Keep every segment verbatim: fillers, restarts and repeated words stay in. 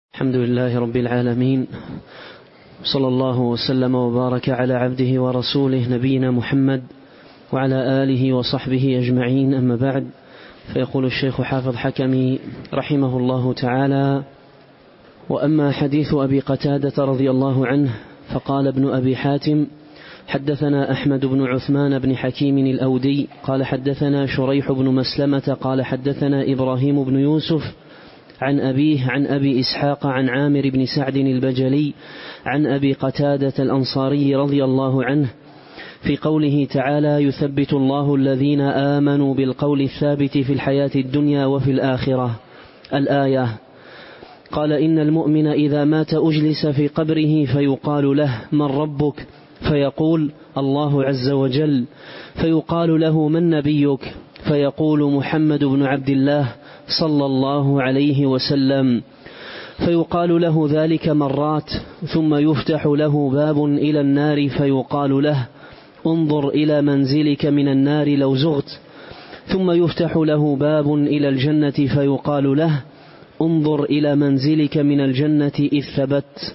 الحمد لله رب العالمين، صلى الله وسلم وبارك على عبده ورسوله نبينا محمد وعلى آله وصحبه أجمعين، أما بعد. فيقول الشيخ حافظ حكمي رحمه الله تعالى: وأما حديث أبي قتادة رضي الله عنه فقال ابن أبي حاتم: حدثنا أحمد بن عثمان بن حكيم الأودي قال حدثنا شريح بن مسلمة قال حدثنا إبراهيم بن يوسف عن أبيه عن أبي إسحاق عن عامر بن سعد البجلي عن أبي قتادة الأنصاري رضي الله عنه في قوله تعالى: يثبت الله الذين آمنوا بالقول الثابت في الحياة الدنيا وفي الآخرة، الآية. قال: إن المؤمن إذا مات أجلس في قبره فيقال له: من ربك؟ فيقول: الله عز وجل. فيقال له: من نبيك؟ فيقول: محمد بن عبد الله صلى الله عليه وسلم. فيقال له ذلك مرات، ثم يفتح له باب إلى النار فيقال له: انظر إلى منزلك من النار لو زغت. ثم يفتح له باب إلى الجنة فيقال له: انظر إلى منزلك من الجنة إذ ثبت.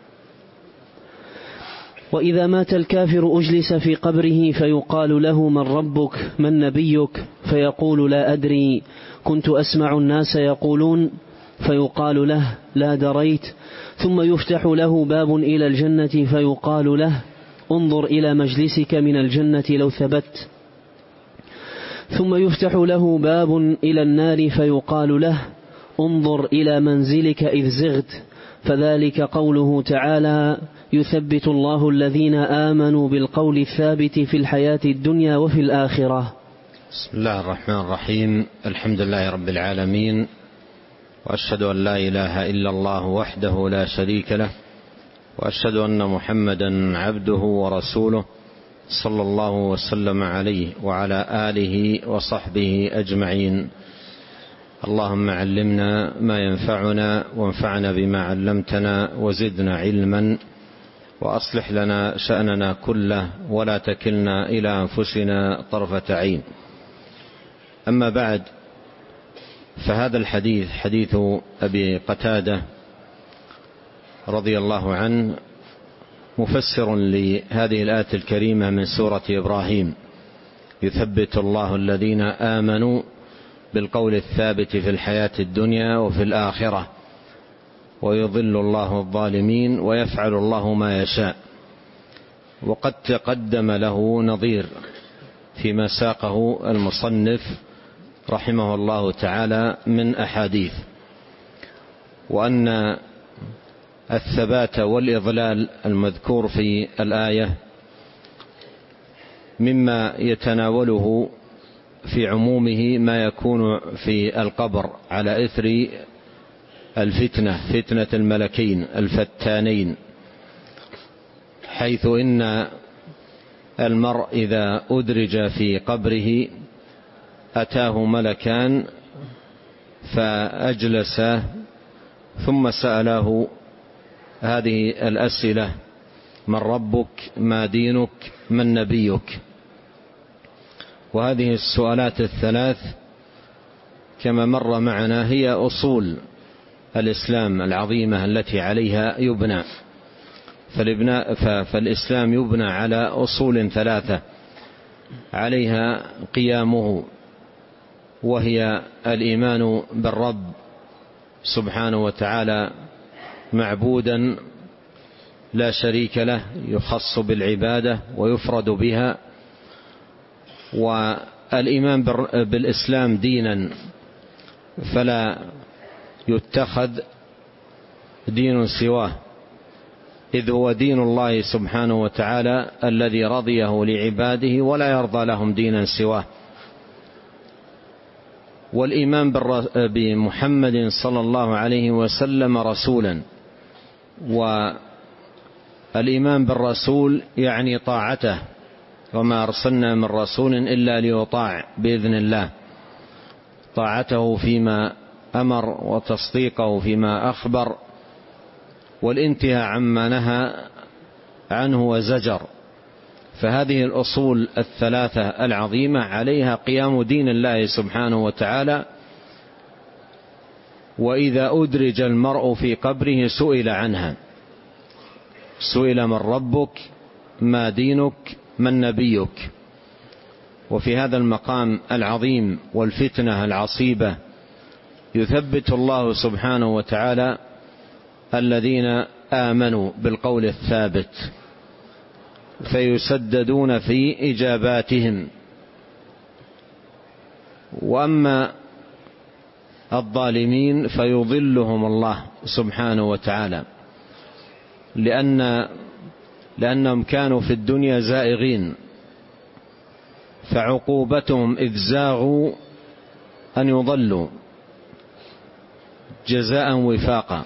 وإذا مات الكافر أجلس في قبره فيقال له: من ربك؟ من نبيك؟ فيقول: لا أدري، كنت أسمع الناس يقولون. فيقال له: لا دريت. ثم يفتح له باب إلى الجنة فيقال له: انظر إلى مجلسك من الجنة لو ثبت. ثم يفتح له باب إلى النار فيقال له: انظر إلى منزلك إذ زغت. فذلك قوله تعالى: يثبت الله الذين آمنوا بالقول الثابت في الحياة الدنيا وفي الآخرة. بسم الله الرحمن الرحيم. الحمد لله رب العالمين، وأشهد أن لا إله إلا الله وحده لا شريك له، وأشهد أن محمدا عبده ورسوله صلى الله وسلم عليه وعلى آله وصحبه أجمعين. اللهم علمنا ما ينفعنا وانفعنا بما علمتنا وزدنا علما، وأصلح لنا شأننا كله ولا تكلنا إلى أنفسنا طرفة عين. أما بعد، فهذا الحديث حديث أبي قتادة رضي الله عنه مفسر لهذه الآية الكريمة من سورة إبراهيم: يثبت الله الذين آمنوا بالقول الثابت في الحياة الدنيا وفي الآخرة ويضل الله الظالمين ويفعل الله ما يشاء. وقد تقدم له نظير فيما ساقه المصنف رحمه الله تعالى من أحاديث، وأن الثبات والإضلال المذكور في الآية مما يتناوله في عمومه ما يكون في القبر على إثر الفتنة، فتنة الملكين الفتانين، حيث إن المرء إذا أدرج في قبره أتاه ملكان فأجلسه ثم سأله هذه الأسئلة: من ربك؟ ما دينك؟ من نبيك؟ وهذه السؤالات الثلاث كما مر معنا هي أصول الإسلام العظيمة التي عليها يبنى. فالإسلام يبنى على أصول ثلاثة عليها قيامه، وهي الإيمان بالرب سبحانه وتعالى معبودا لا شريك له يخص بالعبادة ويفرد بها، والإيمان بالإسلام دينا فلا يتخذ دين سواه، إذ هو دين الله سبحانه وتعالى الذي رضيه لعباده ولا يرضى لهم دينا سواه. والإيمان بمحمد صلى الله عليه وسلم رسولا، والإيمان بالرسول يعني طاعته، وما أرسلنا من رسول إلا ليطاع بإذن الله، طاعته فيما أمر وتصديقه فيما أخبر والانتهاء عما نهى عنه وزجر. فهذه الأصول الثلاثة العظيمة عليها قيام دين الله سبحانه وتعالى وإذا أدرج المرء في قبره سئل عنها، سئل من ربك، ما دينك، من نبيك. وفي هذا المقام العظيم والفتنة العصيبة يثبت الله سبحانه وتعالى الذين آمنوا بالقول الثابت فيسددون في إجاباتهم. وأما الظالمين فيضلهم الله سبحانه وتعالى، لأن لأنهم كانوا في الدنيا زائغين، فعقوبتهم إذ زاغوا أن يضلوا جزاء وفاقا.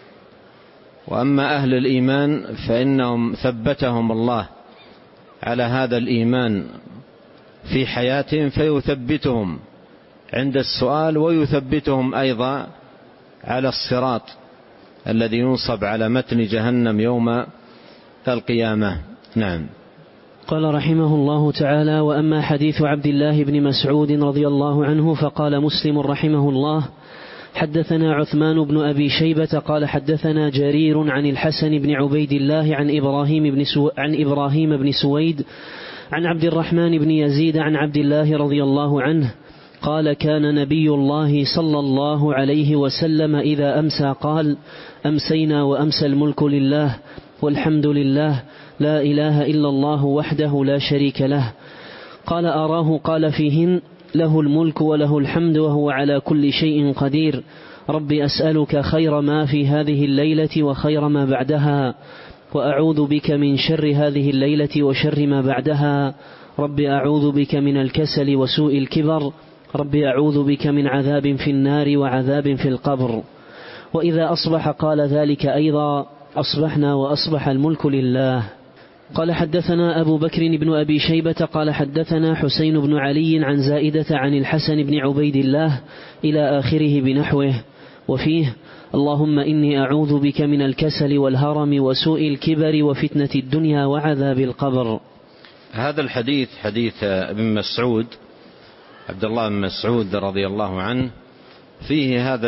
وأما أهل الإيمان فإنهم ثبتهم الله على هذا الإيمان في حياتهم فيثبتهم عند السؤال، ويثبتهم أيضا على الصراط الذي ينصب على متن جهنم يوم القيامة. نعم. قال رحمه الله تعالى: وأما حديث عبد الله بن مسعود رضي الله عنه فقال مسلم رحمه الله: حدثنا عثمان بن أبي شيبة قال حدثنا جرير عن الحسن بن عبيد الله عن إبراهيم بن, سو... عن إبراهيم بن سويد عن عبد الرحمن بن يزيد عن عبد الله رضي الله عنه قال: كان نبي الله صلى الله عليه وسلم إذا أمسى قال: أمسينا وأمسى الملك لله والحمد لله لا إله إلا الله وحده لا شريك له. قال: أراه قال فيهن: له الملك وله الحمد وهو على كل شيء قدير. رب أسألك خير ما في هذه الليلة وخير ما بعدها، وأعوذ بك من شر هذه الليلة وشر ما بعدها. رب أعوذ بك من الكسل وسوء الكبر. رب أعوذ بك من عذاب في النار وعذاب في القبر. وإذا أصبح قال ذلك أيضا: أصبحنا وأصبح الملك لله. قال: حدثنا أبو بكر بن أبي شيبة قال حدثنا حسين بن علي عن زائدة عن الحسن بن عبيد الله إلى آخره بنحوه، وفيه: اللهم إني أعوذ بك من الكسل والهرم وسوء الكبر وفتنة الدنيا وعذاب القبر. هذا الحديث حديث ابن مسعود عبد الله بن مسعود رضي الله عنه فيه هذا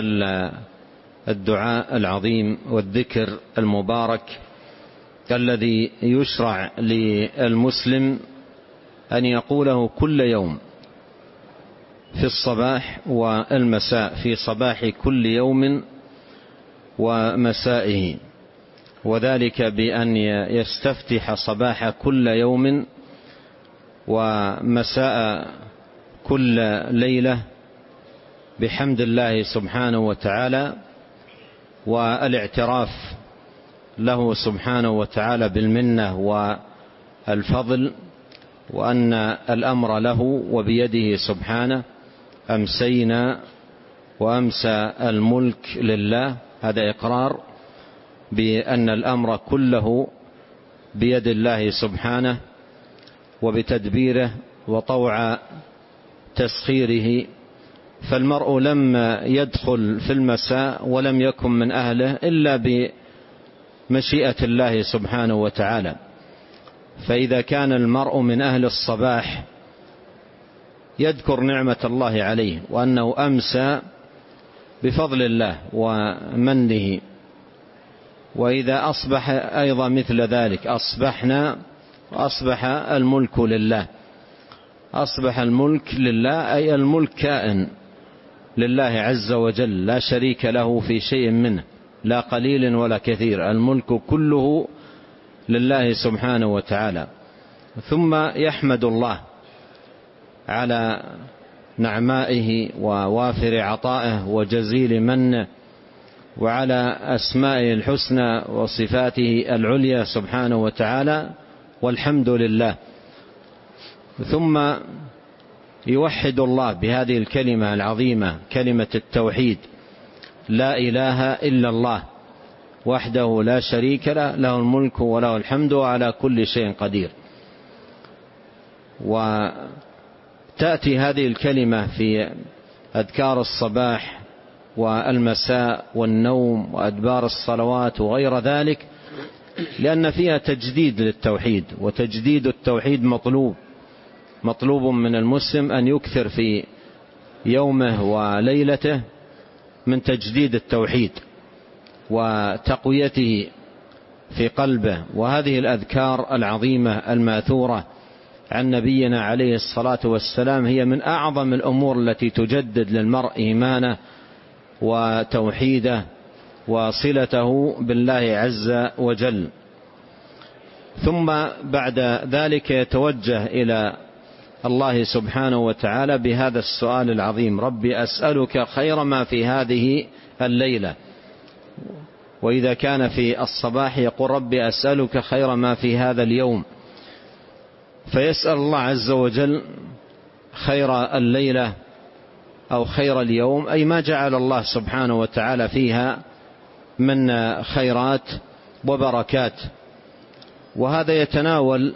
الدعاء العظيم والذكر المبارك الذي يشرع للمسلم أن يقوله كل يوم في الصباح والمساء، في صباح كل يوم ومسائه، وذلك بأن يستفتح صباح كل يوم ومساء كل ليلة بحمد الله سبحانه وتعالى، والاعتراف له سبحانه وتعالى بالمنة والفضل، وأن الأمر له وبيده سبحانه. أمسينا وأمسى الملك لله، هذا إقرار بأن الأمر كله بيد الله سبحانه وبتدبيره وطوع تسخيره. فالمرء لم يدخل في المساء ولم يكن من أهله إلا بمشيئة الله سبحانه وتعالى. فإذا كان المرء من أهل الصباح يذكر نعمة الله عليه وأنه أمسى بفضل الله ومنه، وإذا أصبح أيضا مثل ذلك: أصبحنا وأصبح الملك لله. أصبح الملك لله أي الملك كائن لله عز وجل، لا شريك له في شيء منه، لا قليل ولا كثير، الملك كله لله سبحانه وتعالى. ثم يحمد الله على نعمائه ووافر عطائه وجزيل منه، وعلى أسمائه الحسنى وصفاته العليا سبحانه وتعالى، والحمد لله. ثم يوحد الله بهذه الكلمة العظيمة، كلمة التوحيد: لا إله إلا الله وحده لا شريك له، له الملك وله الحمد وعلى كل شيء قدير. وتأتي هذه الكلمة في أذكار الصباح والمساء والنوم وأدبار الصلوات وغير ذلك، لأن فيها تجديد للتوحيد، وتجديد التوحيد مطلوب مطلوب من المسلم أن يكثر في يومه وليلته من تجديد التوحيد وتقويته في قلبه. وهذه الأذكار العظيمة الماثورة عن نبينا عليه الصلاة والسلام هي من أعظم الأمور التي تجدد للمرء إيمانه وتوحيده وصلته بالله عز وجل. ثم بعد ذلك يتوجه إلى الله سبحانه وتعالى بهذا السؤال العظيم: ربي أسألك خير ما في هذه الليلة. وإذا كان في الصباح يقول: ربي أسألك خير ما في هذا اليوم. فيسأل الله عز وجل خير الليلة أو خير اليوم، أي ما جعل الله سبحانه وتعالى فيها من خيرات وبركات. وهذا يتناول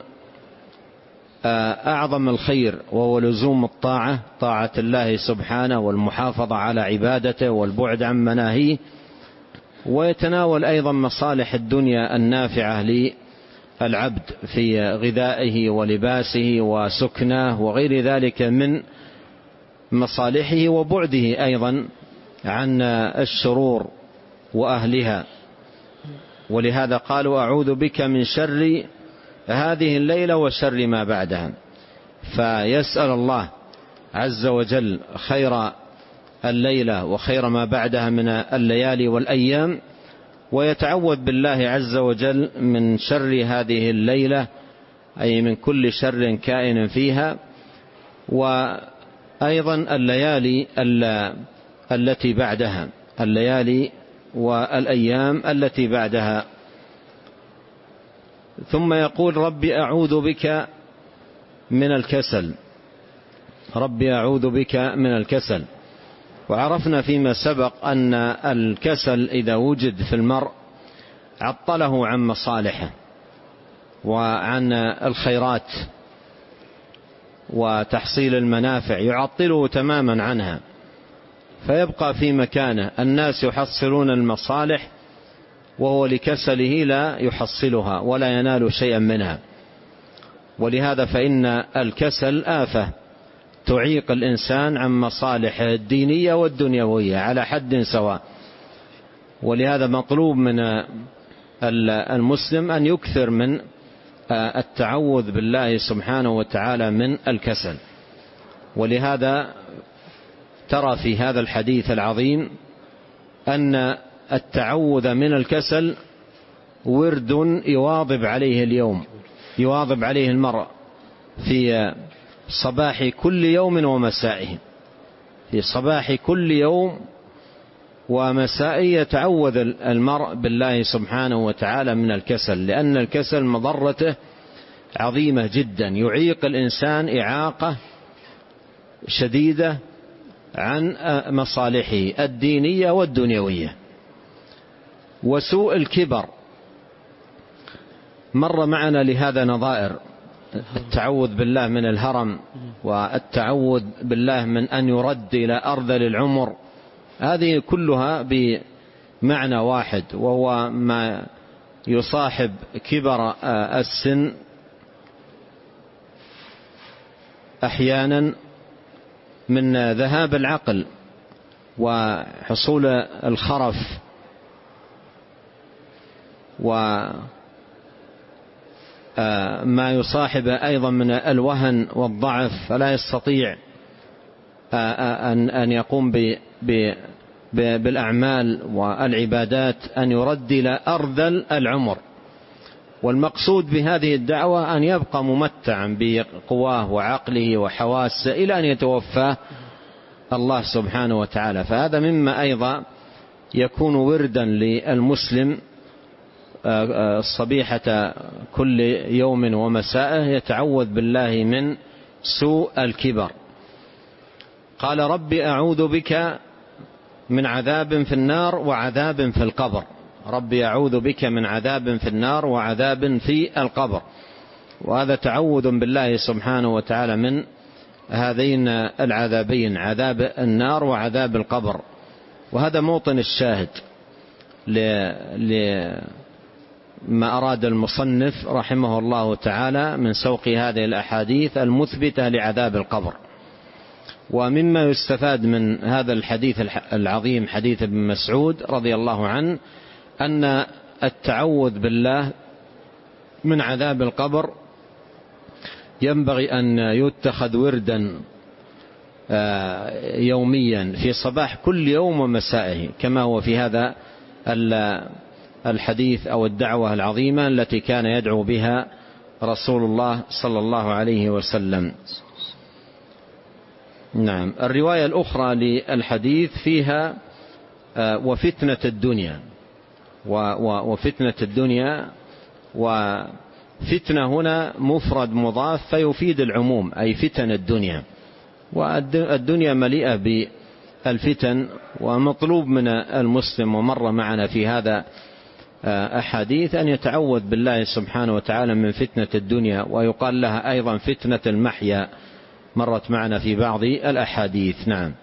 أعظم الخير، وهو لزوم الطاعة، طاعة الله سبحانه والمحافظة على عبادته والبعد عن مناهيه. ويتناول أيضا مصالح الدنيا النافعة للعبد في غذائه ولباسه وسكنه وغير ذلك من مصالحه، وبعده أيضا عن الشرور وأهلها. ولهذا قالوا: أعوذ بك من شر هذه الليلة وشر ما بعدها. فيسأل الله عز وجل خير الليلة وخير ما بعدها من الليالي والأيام، ويتعوذ بالله عز وجل من شر هذه الليلة، أي من كل شر كائن فيها، وأيضا الليالي التي بعدها، الليالي والأيام التي بعدها. ثم يقول: ربي أعوذ بك من الكسل، ربي أعوذ بك من الكسل. وعرفنا فيما سبق أن الكسل إذا وجد في المرء عطله عن مصالحه وعن الخيرات وتحصيل المنافع، يعطله تماما عنها، فيبقى في مكانه. الناس يحصلون المصالح وهو لكسله لا يحصلها ولا ينال شيئا منها. ولهذا فإن الكسل آفة تعيق الإنسان عن مصالحه الدينية والدنيوية على حد سواء. ولهذا مطلوب من المسلم أن يكثر من التعوذ بالله سبحانه وتعالى من الكسل. ولهذا ترى في هذا الحديث العظيم أن التعوذ من الكسل ورد يواظب عليه اليوم، يواظب عليه المرء في صباح كل يوم ومسائه، في صباح كل يوم ومسائه يتعوذ المرء بالله سبحانه وتعالى من الكسل، لأن الكسل مضرته عظيمة جدا، يعيق الإنسان إعاقة شديدة عن مصالحه الدينية والدنيوية. وسوء الكبر مر معنا لهذا نظائر: التعوذ بالله من الهرم، والتعوذ بالله من أن يرد إلى أرذل العمر. هذه كلها بمعنى واحد، وهو ما يصاحب كبر السن أحيانا من ذهاب العقل وحصول الخرف وما يصاحب أيضا من الوهن والضعف، فلا يستطيع أن يقوم بالأعمال والعبادات، أن يرد إلى أرذل العمر. والمقصود بهذه الدعوة أن يبقى ممتعا بقواه وعقله وحواسه إلى أن يتوفاه الله سبحانه وتعالى. فهذا مما أيضا يكون وردا للمسلم الصبيحة كل يوم ومساءه، يتعوذ بالله من سوء الكبر. قال: ربي أعوذ بك من عذاب في النار وعذاب في القبر. ربي أعوذ بك من عذاب في النار وعذاب في القبر. وهذا تعوذ بالله سبحانه وتعالى من هذين العذابين، عذاب النار وعذاب القبر. وهذا موطن الشاهد لما أراد المصنف رحمه الله تعالى من سوق هذه الأحاديث المثبتة لعذاب القبر. ومما يستفاد من هذا الحديث العظيم حديث ابن مسعود رضي الله عنه أن التعوذ بالله من عذاب القبر ينبغي أن يتخذ وردا يوميا في صباح كل يوم ومسائه، كما هو في هذا الحديث أو الدعوة العظيمة التي كان يدعو بها رسول الله صلى الله عليه وسلم. نعم. الرواية الأخرى للحديث فيها وفتنة الدنيا وفتنة الدنيا، وفتنة هنا مفرد مضاف فيفيد العموم، أي فتن الدنيا، والدنيا مليئة بالفتن، ومطلوب من المسلم ومر معنا في هذا أحاديث أن يتعوذ بالله سبحانه وتعالى من فتنة الدنيا، ويقال لها أيضا فتنة المحيا، مرت معنا في بعض الأحاديث. نعم.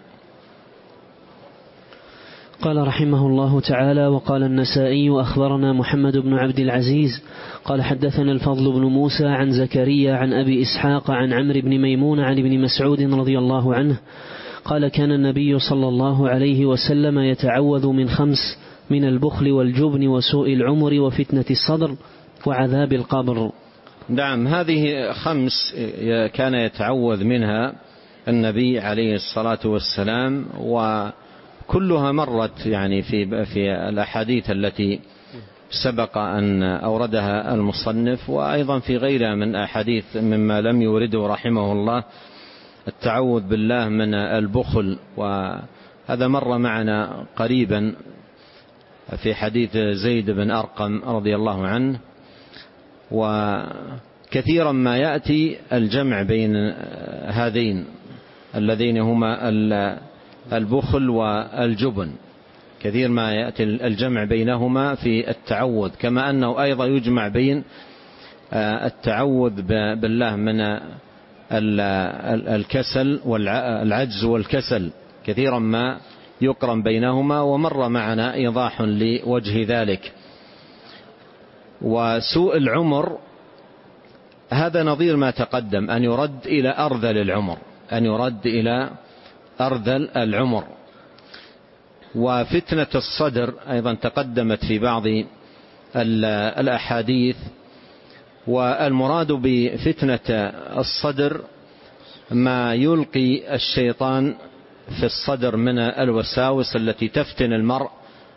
قال رحمه الله تعالى: وقال النسائي: أخبرنا محمد بن عبد العزيز قال حدثنا الفضل بن موسى عن زكريا عن أبي إسحاق عن عمرو بن ميمون عن ابن مسعود رضي الله عنه قال: كان النبي صلى الله عليه وسلم يتعوذ من خمس: من البخل والجبن وسوء العمر وفتنة الصدر وعذاب القبر. نعم. هذه خمس كان يتعوذ منها النبي عليه الصلاة والسلام، وكلها مرت يعني في في الأحاديث التي سبق أن أوردها المصنف، وأيضا في غيرها من أحاديث مما لم يورده رحمه الله. التعوذ بالله من البخل، وهذا مر معنا قريبا في حديث زيد بن أرقم رضي الله عنه، وكثيرا ما يأتي الجمع بين هذين اللذين هما البخل والجبن، كثير ما يأتي الجمع بينهما في التعوذ، كما أنه أيضا يجمع بين التعوذ بالله من الكسل والعجز والكسل، كثيرا ما يقرن بينهما، ومر معنا إيضاح لوجه ذلك. وسوء العمر هذا نظير ما تقدم، أن يرد إلى أرذل العمر، أن يرد إلى أرذل العمر. وفتنة الصدر أيضا تقدمت في بعض الأحاديث، والمراد بفتنة الصدر ما يلقي الشيطان في الصدر من الوساوس التي تفتن المرء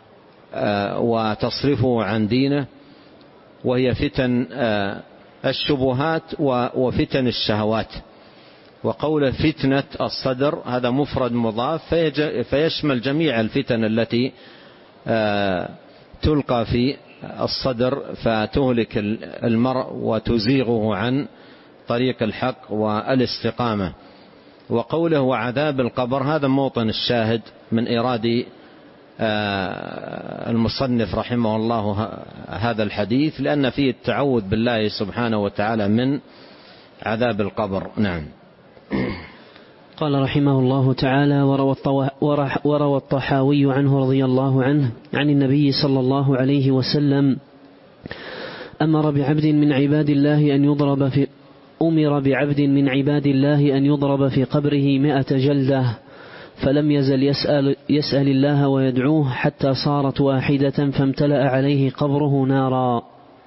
وتصرفه عن دينه، وهي فتن الشبهات وفتن الشهوات. وقول فتنة الصدر هذا مفرد مضاف فيشمل جميع الفتن التي تلقى في الصدر فتهلك المرء وتزيغه عن طريق الحق والاستقامة. وقوله وعذاب القبر هذا موطن الشاهد من إيراد المصنف رحمه الله هذا الحديث، لأن فيه التعوذ بالله سبحانه وتعالى من عذاب القبر. نعم. قال رحمه الله تعالى: وروى الطحاوي عنه رضي الله عنه عن النبي صلى الله عليه وسلم أمر بعبد من عباد الله أن يضرب في أمر بعبد من عباد الله أن يضرب في قبره مئة جلدة، فلم يزل يسأل, يسأل الله ويدعوه حتى صارت واحدة فامتلأ عليه قبره نارا.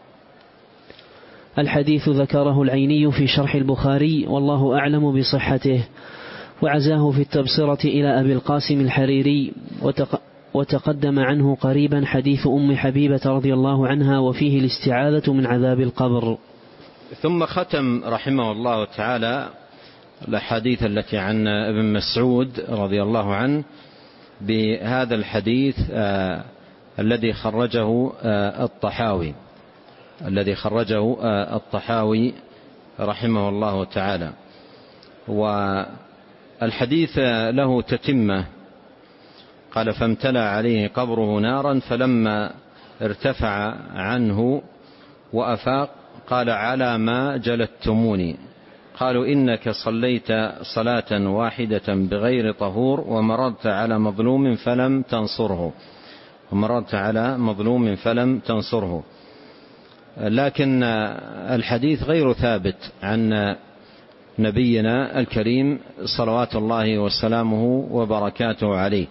الحديث ذكره العيني في شرح البخاري، والله أعلم بصحته، وعزاه في التبصرة إلى أبي القاسم الحريري، وتقدم عنه قريبا حديث أم حبيبة رضي الله عنها وفيه الاستعاذة من عذاب القبر. ثم ختم رحمه الله تعالى الأحاديث التي عن ابن مسعود رضي الله عنه بهذا الحديث آه الذي خرجه آه الطحاوي الذي خرجه آه الطحاوي رحمه الله تعالى. والحديث له تتمة، قال فامتلأ عليه قبره نارا فلما ارتفع عنه وأفاق قال على ما جلدتموني؟ قالوا إنك صليت صلاة واحدة بغير طهور ومررت على مظلوم فلم تنصره ومررت على مظلوم فلم تنصره. لكن الحديث غير ثابت عن نبينا الكريم صلوات الله وسلامه وبركاته عليه.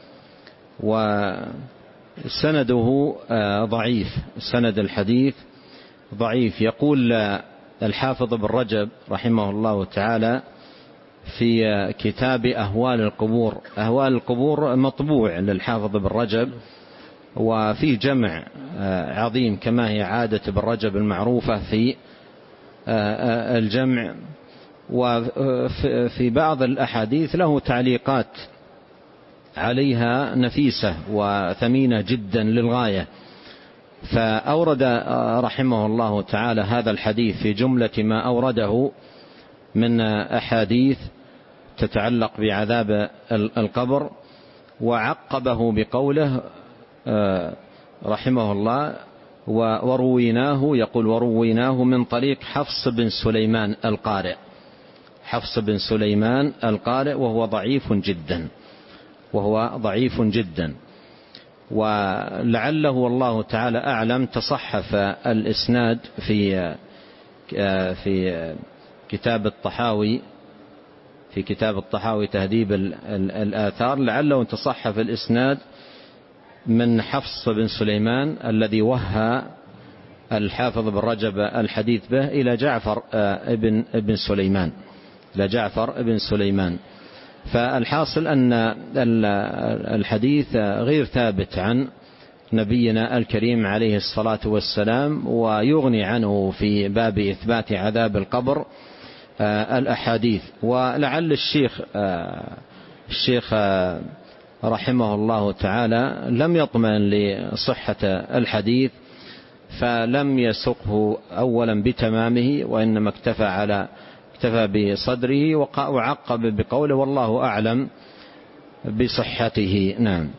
وسنده ضعيف، سند الحديث ضعيف. يقول الحافظ ابن رجب رحمه الله تعالى في كتاب أهوال القبور، أهوال القبور مطبوع للحافظ ابن رجب، وفي جمع عظيم كما هي عادة ابن رجب المعروفة في الجمع. وفي بعض الأحاديث له تعليقات عليها نفيسة وثمينة جدا للغاية، فأورد رحمه الله تعالى هذا الحديث في جملة ما أورده من أحاديث تتعلق بعذاب القبر، وعقبه بقوله رحمه الله ورويناه، يقول ورويناه من طريق حفص بن سليمان القارئ، حفص بن سليمان القارئ، وهو ضعيف جدا، وهو ضعيف جدا. ولعله والله تعالى أعلم تصحف الإسناد في في كتاب الطحاوي، في كتاب الطحاوي تهذيب الآثار، لعله تصحف الإسناد من حفص بن سليمان الذي وهى الحافظ بن رجب الحديث به إلى جعفر ابن ابن سليمان، إلى جعفر ابن سليمان. فالحاصل أن الحديث غير ثابت عن نبينا الكريم عليه الصلاة والسلام، ويغني عنه في باب إثبات عذاب القبر الأحاديث. ولعل الشيخ الشيخ رحمه الله تعالى لم يطمئن لصحة الحديث، فلم يسقه أولا بتمامه، وإنما اكتفى على اكتفى بصدره، وعقب بقوله والله أعلم بصحته. نعم.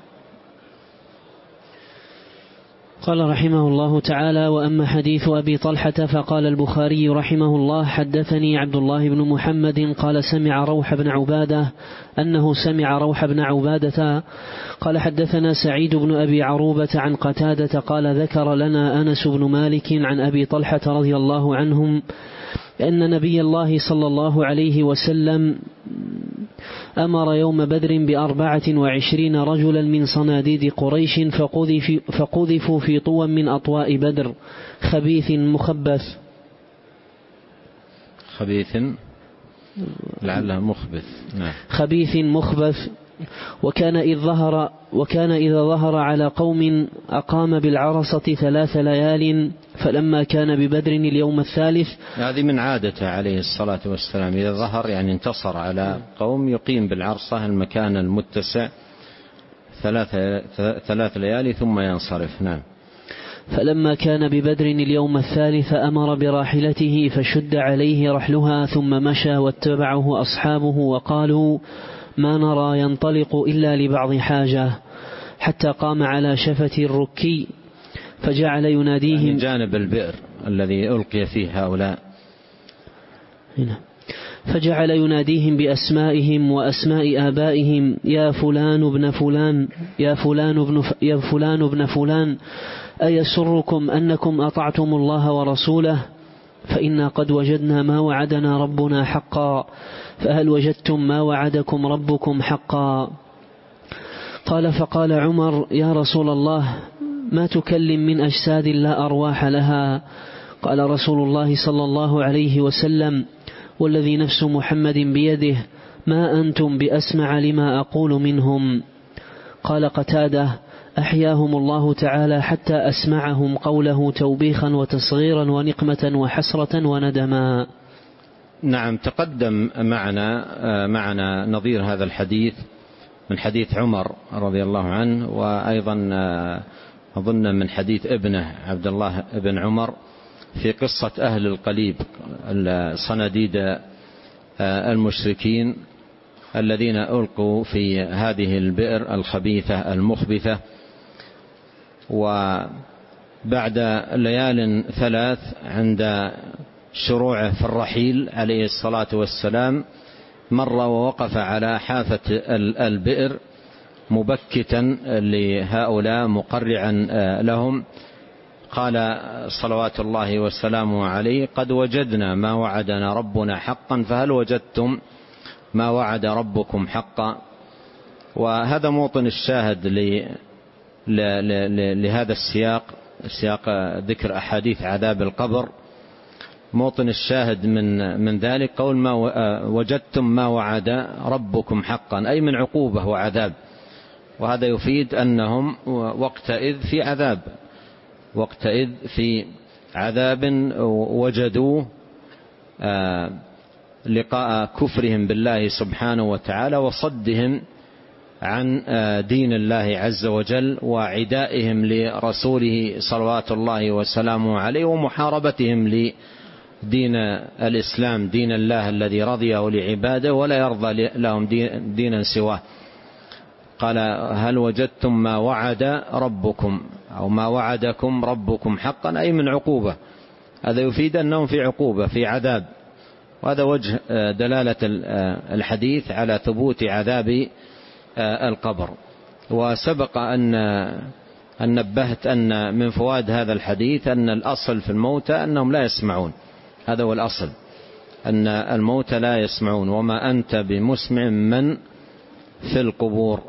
قال رحمه الله تعالى: وأما حديث أبي طلحة فقال البخاري رحمه الله: حدثني عبد الله بن محمد قال سمع روح بن عبادة أنه سمع روح بن عبادة قال حدثنا سعيد بن أبي عروبة عن قتادة قال ذكر لنا أنس بن مالك عن أبي طلحة رضي الله عنهم أن نبي الله صلى الله عليه وسلم أمر يوم بدر بأربعة وعشرين رجلا من صناديد قريش فقذفوا في طوى من أطواء بدر خبيث مخبث خبيث لعله مخبث نعم. خبيث مخبث وكان إذ ظهر وكان إذا ظهر على قوم أقام بالعرصة ثلاث ليال، فلما كان ببدر اليوم الثالث، هذه من عادته عليه الصلاة والسلام، إذا ظهر يعني انتصر على قوم يقيم بالعرصة المكان المتسع ثلاث ثلاث ليالي ثم ينصرف. نعم. فلما كان ببدر اليوم الثالث أمر براحلته فشد عليه رحلها ثم مشى واتبعه أصحابه وقالوا ما نرى ينطلق إلا لبعض حاجة، حتى قام على شفة الركي فجعل يناديهم يعني جانب البئر الذي ألقي فيه هؤلاء، هنا فجعل يناديهم بأسمائهم وأسماء آبائهم: يا فلان ابن فلان، يا فلان ابن ف... يا فلان ابن فلان، أيسركم أنكم أطعتم الله ورسوله؟ فإنا قد وجدنا ما وعدنا ربنا حقا، فهل وجدتم ما وعدكم ربكم حقا؟ قال فقال عمر: يا رسول الله ما تكلم من أجساد لا أرواح لها؟ قال رسول الله صلى الله عليه وسلم: والذي نفس محمد بيده ما أنتم بأسمع لما أقول منهم. قال قتادة: أحياهم الله تعالى حتى أسمعهم قوله توبيخا وتصغيرا ونقمة وحسرة وندما. نعم. تقدم معنا معنا نظير هذا الحديث من حديث عمر رضي الله عنه، وأيضا أظن من حديث ابنه عبد الله بن عمر في قصة أهل القليب صناديد المشركين الذين ألقوا في هذه البئر الخبيثة المخبثة. وبعد ليال ثلاث عند شروعه في الرحيل عليه الصلاة والسلام مر ووقف على حافة البئر مبكتا لهؤلاء مقرعا لهم، قال صلوات الله وسلامه عليه: قد وجدنا ما وعدنا ربنا حقا فهل وجدتم ما وعد ربكم حقا. وهذا موطن الشاهد لهذا السياق، سياق ذكر أحاديث عذاب القبر. موطن الشاهد من من ذلك قول: ما وجدتم ما وعد ربكم حقا، أي من عقوبة وعذاب. وهذا يفيد أنهم وقتئذ في عذاب، وقتئذ في عذاب وجدوه لقاء كفرهم بالله سبحانه وتعالى وصدهم عن دين الله عز وجل وعدائهم لرسوله صلوات الله وسلامه عليه ومحاربتهم لدين الإسلام، دين الله الذي رضيه لعباده ولا يرضى لهم دينا سواه. قال: هل وجدتم ما وعد ربكم أو ما وعدكم ربكم حقا، أي من عقوبة. هذا يفيد أنهم في عقوبة، في عذاب. وهذا وجه دلالة الحديث على ثبوت عذاب القبر. وسبق أن أن نبهت أن من فوائد هذا الحديث أن الأصل في الموتى أنهم لا يسمعون. هذا هو الأصل، أن الموتى لا يسمعون. وما أنت بمسمع من في القبور.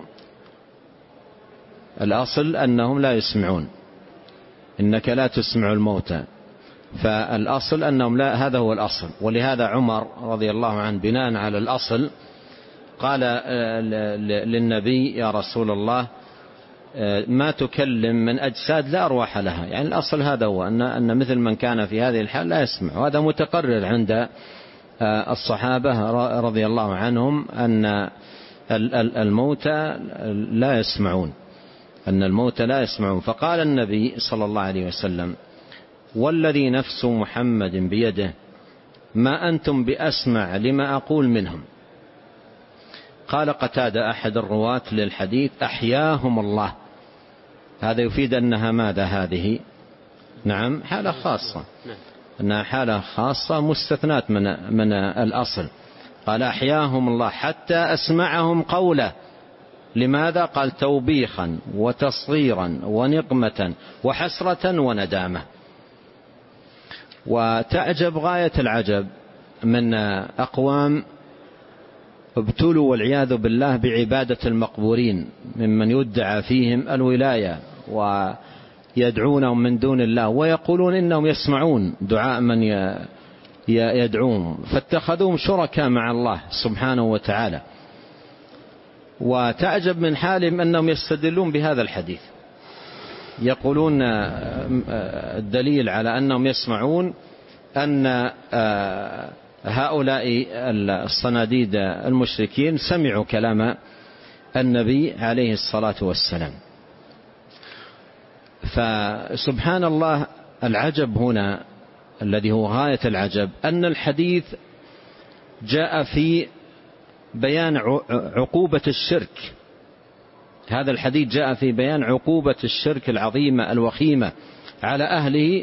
الأصل أنهم لا يسمعون، إنك لا تسمع الموتى. فالأصل أنهم لا، هذا هو الأصل. ولهذا عمر رضي الله عنه بناء على الأصل قال للنبي: يا رسول الله، ما تكلم من أجساد لا أرواح لها. يعني الأصل هذا هو أن أن مثل من كان في هذه الحال لا يسمع. وهذا متقرر عند الصحابة رضي الله عنهم أن الموتى لا يسمعون، أن الموتى لا يسمعون. فقال النبي صلى الله عليه وسلم: والذي نفس محمد بيده ما أنتم بأسمع لما أقول منهم. قال قتادة أحد الرواة للحديث: أحياهم الله. هذا يفيد أنها ماذا هذه؟ نعم، حالة خاصة، أنها حالة خاصة مستثنات من من الأصل. قال: أحياهم الله حتى أسمعهم قوله. لماذا؟ قال: توبيخا وتصغيرا ونقمة وحسرة وندامة. وتعجب غاية العجب من أقوام ابتلوا والعياذ بالله بعبادة المقبورين، ممن يدعى فيهم الولاية ويدعونهم من دون الله ويقولون إنهم يسمعون دعاء من يدعوهم، فاتخذوهم شركاء مع الله سبحانه وتعالى. وتعجب من حالهم أنهم يستدلون بهذا الحديث، يقولون الدليل على أنهم يسمعون أن هؤلاء الصناديد المشركين سمعوا كلام النبي عليه الصلاة والسلام. فسبحان الله، العجب هنا الذي هو غاية العجب أن الحديث جاء في بيان عقوبة الشرك. هذا الحديث جاء في بيان عقوبة الشرك العظيمة الوخيمة على أهله.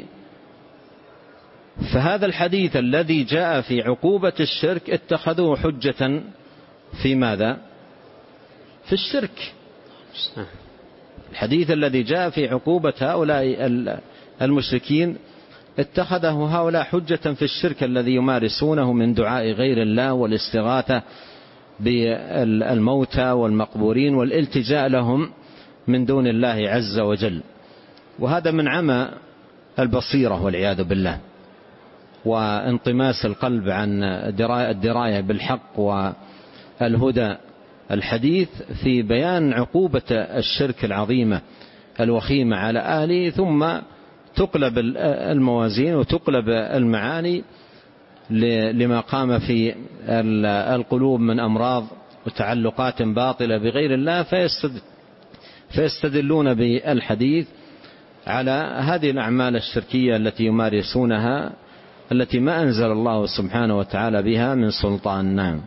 فهذا الحديث الذي جاء في عقوبة الشرك اتخذوه حجة في ماذا؟ في الشرك. الحديث الذي جاء في عقوبة هؤلاء المشركين اتخذه هؤلاء حجة في الشرك الذي يمارسونه من دعاء غير الله والاستغاثة بالموتى والمقبورين والالتجاء لهم من دون الله عز وجل. وهذا من عمى البصيرة والعياذ بالله، وانطماس القلب عن الدراية بالحق والهدى. الحديث في بيان عقوبة الشرك العظيمة الوخيمة على أهله، ثم تقلب الموازين وتقلب المعاني لما قام في القلوب من أمراض وتعلقات باطلة بغير الله، فيستدلون بالحديث على هذه الأعمال الشركية التي يمارسونها، التي ما أنزل الله سبحانه وتعالى بها من سلطان. نعم.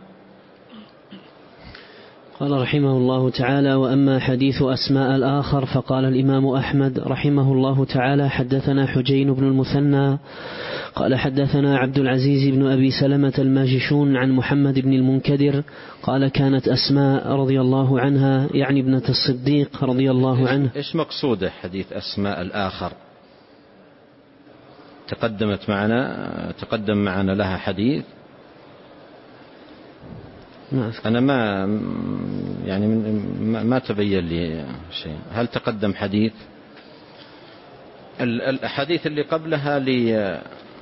قال رحمه الله تعالى: وأما حديث أسماء الآخر فقال الإمام أحمد رحمه الله تعالى: حدثنا حجين بن المثنى قال حدثنا عبد العزيز بن أبي سلمة الماجشون عن محمد بن المنكدر قال: كانت أسماء رضي الله عنها يعني ابنة الصديق رضي الله عنه. إيش مقصوده حديث أسماء الآخر؟ تقدمت معنا تقدم معنا لها حديث. أنا ما يعني ما تبين لي شيء. هل تقدم حديث؟ الحديث اللي قبلها ل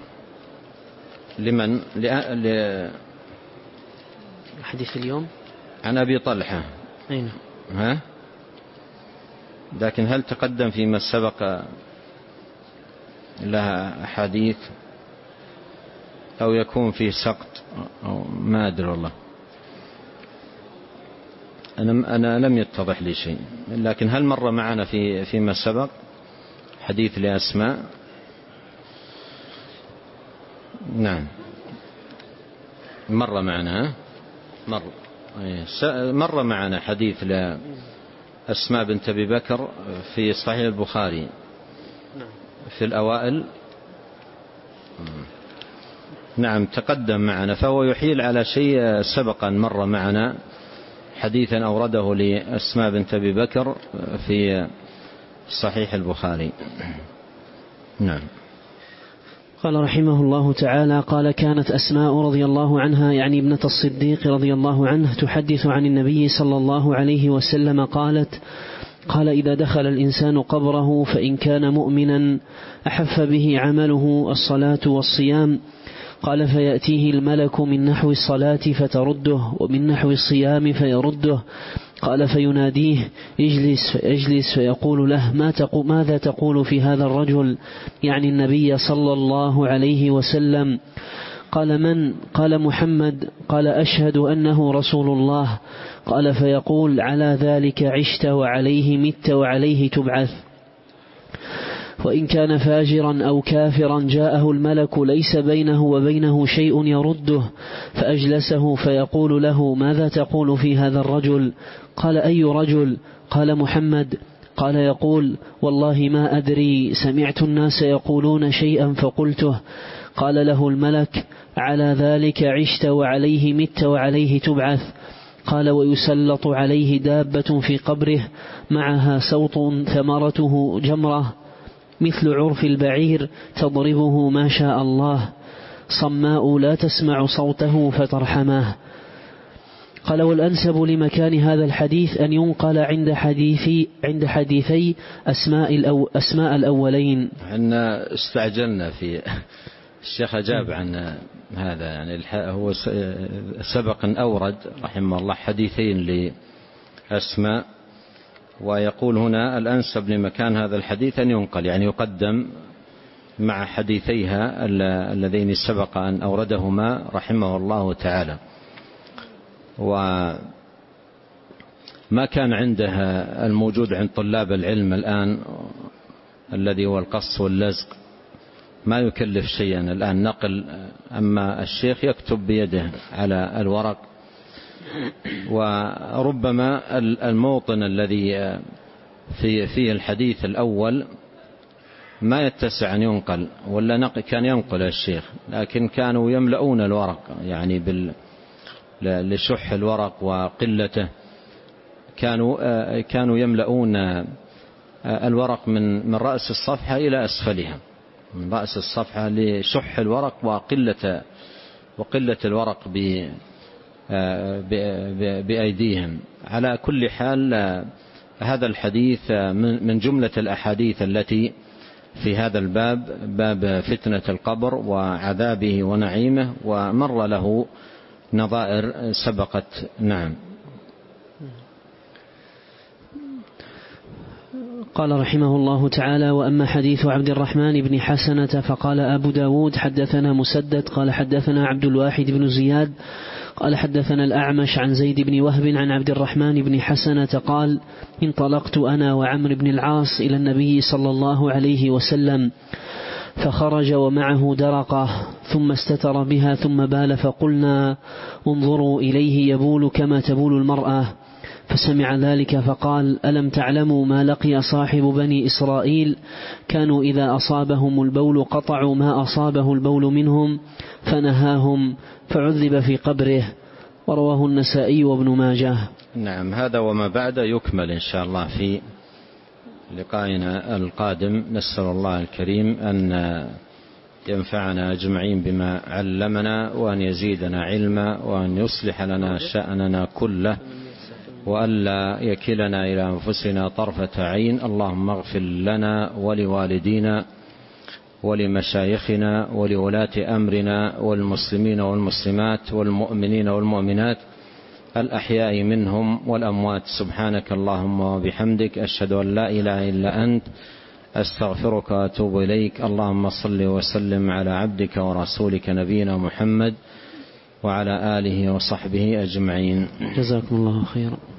لمن ل حديث اليوم عن أبي طلحة. أين؟ ها؟ لكن هل تقدم فيما سبق لها حديث أو يكون فيه سقط أو ما أدري والله. أنا أنا لم يتضح لي شيء. لكن هل مر معنا في فيما سبق حديث لأسماء؟ نعم مر معنا. مر مر معنا حديث لأسماء بنت أبي بكر في صحيح البخاري في الأوائل. نعم تقدم معنا. فهو يحيل على شيء سبقا مر معنا، حديثا أورده لأسماء بنت أبي بكر في صحيح البخاري. نعم. قال رحمه الله تعالى: قال كانت أسماء رضي الله عنها يعني ابنة الصديق رضي الله عنه تحدث عن النبي صلى الله عليه وسلم قالت: قال إذا دخل الإنسان قبره فإن كان مؤمنا أحف به عمله الصلاة والصيام، قال فيأتيه الملك من نحو الصلاة فترده ومن نحو الصيام فيرده، قال فيناديه اجلس فيجلس فيقول له ما تقول ماذا تقول في هذا الرجل، يعني النبي صلى الله عليه وسلم. قال من؟ قال محمد. قال أشهد أنه رسول الله. قال فيقول على ذلك عشت وعليه مت وعليه تبعث. وإن كان فاجرا أو كافرا جاءه الملك ليس بينه وبينه شيء يرده فأجلسه فيقول له ماذا تقول في هذا الرجل؟ قال أي رجل؟ قال محمد. قال يقول والله ما أدري، سمعت الناس يقولون شيئا فقلته. قال له الملك على ذلك عشت وعليه مت وعليه تبعث. قال ويسلط عليه دابة في قبره معها سوط ثمرته جمرة مثل عرف البعير تضربه ما شاء الله، صماء لا تسمع صوته فترحمه. قال والأنسب لمكان هذا الحديث أن ينقل عند حديثي عند حديثي أسماء, الأو أسماء الأولين. احنا استعجلنا في الشيخ أجاب عن هذا، يعني هو سبقا أورد رحمه الله حديثين لأسماء، ويقول هنا الأنسب لمكان هذا الحديث أن ينقل، يعني يقدم مع حديثيها اللذين سبق أن أوردهما رحمه الله تعالى. وما كان عندها الموجود عند طلاب العلم الآن الذي هو القص واللزق ما يكلف شيئا الآن نقل، أما الشيخ يكتب بيده على الورق، وربما الموطن الذي في فيه الحديث الأول ما يتسع أن ينقل، ولا نقل كان ينقل الشيخ، لكن كانوا يملؤون الورق يعني بال لشح الورق وقلته، كانوا كانوا يملؤون الورق من من رأس الصفحة إلى أسفلها، من رأس الصفحة لشح الورق وقلة وقلة الورق ب بأيديهم. على كل حال هذا الحديث من جملة الأحاديث التي في هذا الباب، باب فتنة القبر وعذابه ونعيمه، ومر له نظائر سبقت. نعم. قال رحمه الله تعالى: وأما حديث عبد الرحمن بن حسنة فقال أبو داود حدثنا مسدد قال حدثنا عبد الواحد بن زياد قال حدثنا الأعمش عن زيد بن وهب عن عبد الرحمن بن حسنة قال: انطلقت أنا وعمر بن العاص إلى النبي صلى الله عليه وسلم فخرج ومعه درقة ثم استتر بها ثم بال، فقلنا انظروا إليه يبول كما تبول المرأة، فسمع ذلك فقال: ألم تعلموا ما لقي صاحب بني إسرائيل كانوا إذا أصابهم البول قطعوا ما أصابه البول منهم فنهاهم فعذب في قبره. ورواه النسائي وابن ماجه. نعم. هذا وما بعد يكمل إن شاء الله في لقائنا القادم. نسأل الله الكريم أن ينفعنا أجمعين بما علمنا، وأن يزيدنا علما، وأن يصلح لنا شأننا كله، وألا يكلنا إلى أنفسنا طرفة عين. اللهم اغفر لنا ولوالدينا ولمشايخنا ولولاة أمرنا والمسلمين والمسلمات والمؤمنين والمؤمنات الأحياء منهم والأموات. سبحانك اللهم وبحمدك، أشهد أن لا إله إلا أنت، أستغفرك وأتوب إليك. اللهم صل وسلم على عبدك ورسولك نبينا محمد وعلى آله وصحبه أجمعين. جزاكم الله خيرا.